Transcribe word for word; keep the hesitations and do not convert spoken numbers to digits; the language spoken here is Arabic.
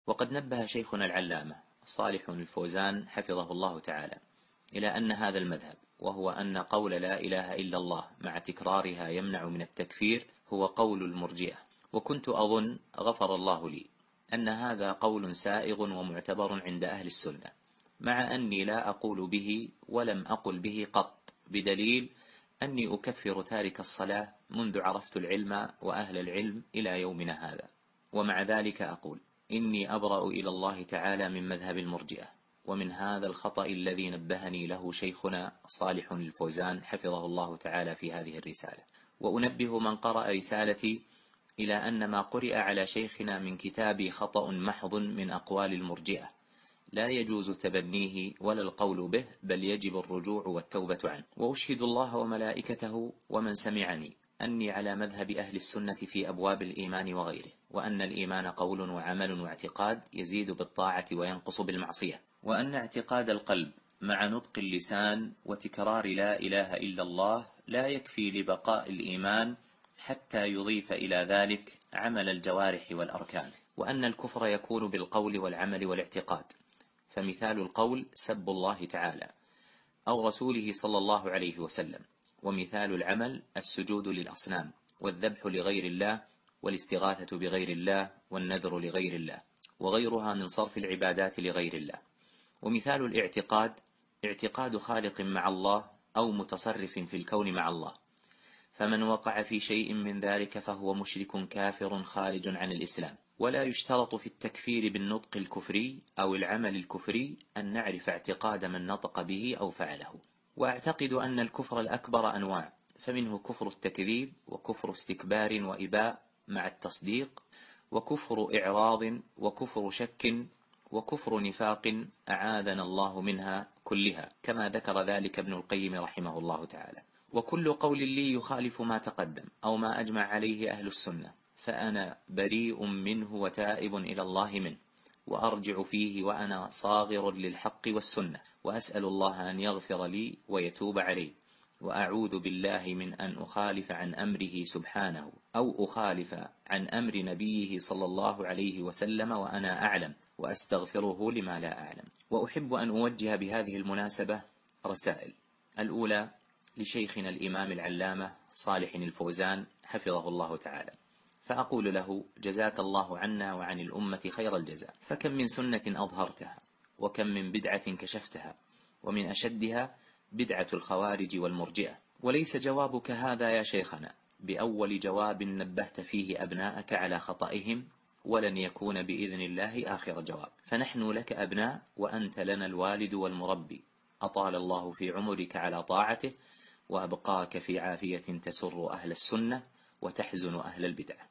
وقد نبه شيخنا العلامة صالح الفوزان حفظه الله تعالى إلى أن هذا المذهب، وهو أن قول لا إله إلا الله مع تكرارها يمنع من التكفير، هو قول المرجئة. وكنت أظن غفر الله لي أن هذا قول سائغ ومعتبر عند أهل السنة، مع أني لا أقول به ولم أقل به قط، بدليل أني أكفر تارك الصلاة منذ عرفت العلم وأهل العلم إلى يومنا هذا. ومع ذلك أقول إني أبرأ إلى الله تعالى من مذهب المرجئة، ومن هذا الخطأ الذي نبهني له شيخنا صالح الفوزان حفظه الله تعالى في هذه الرسالة. وأنبه من قرأ رسالتي إلى أن ما قرئ على شيخنا من كتابي خطأ محض من أقوال المرجئة، لا يجوز تبنيه ولا القول به، بل يجب الرجوع والتوبة عنه. وأشهد الله وملائكته ومن سمعني أني على مذهب أهل السنة في أبواب الإيمان وغيره، وأن الإيمان قول وعمل واعتقاد يزيد بالطاعة وينقص بالمعصية، وأن اعتقاد القلب مع نطق اللسان وتكرار لا إله إلا الله لا يكفي لبقاء الإيمان حتى يضيف إلى ذلك عمل الجوارح والأركان، وأن الكفر يكون بالقول والعمل والاعتقاد. فمثال القول سب الله تعالى أو رسوله صلى الله عليه وسلم، ومثال العمل السجود للأصنام والذبح لغير الله والاستغاثة بغير الله والنذر لغير الله وغيرها من صرف العبادات لغير الله. ومثال الاعتقاد اعتقاد خالق مع الله أو متصرف في الكون مع الله، فمن وقع في شيء من ذلك فهو مشرك كافر خارج عن الإسلام. ولا يشترط في التكفير بالنطق الكفري أو العمل الكفري أن نعرف اعتقاد من نطق به أو فعله. وأعتقد أن الكفر الأكبر أنواع، فمنه كفر التكذيب وكفر استكبار وإباء مع التصديق، وكفر إعراض وكفر شك وكفر نفاق أعاذنا الله منها كلها، كما ذكر ذلك ابن القيم رحمه الله تعالى. وكل قول لي يخالف ما تقدم أو ما أجمع عليه أهل السنة فأنا بريء منه وتائب إلى الله منه، وأرجع فيه وأنا صاغر للحق والسنة، وأسأل الله أن يغفر لي ويتوب علي، وأعوذ بالله من أن أخالف عن أمره سبحانه أو أخالف عن أمر نبيه صلى الله عليه وسلم وأنا أعلم، وأستغفره لما لا أعلم. وأحب أن أوجه بهذه المناسبة رسائل. الأولى لشيخنا الإمام العلامة صالح الفوزان حفظه الله تعالى، فأقول له جزاك الله عنا وعن الأمة خير الجزاء، فكم من سنة أظهرتها، وكم من بدعة كشفتها، ومن أشدها بدعة الخوارج والمرجئة. وليس جوابك هذا يا شيخنا بأول جواب نبهت فيه أبناءك على خطئهم، ولن يكون بإذن الله آخر جواب، فنحن لك أبناء وأنت لنا الوالد والمربي، أطال الله في عمرك على طاعته وأبقاك في عافية تسر أهل السنة وتحزن أهل البدع.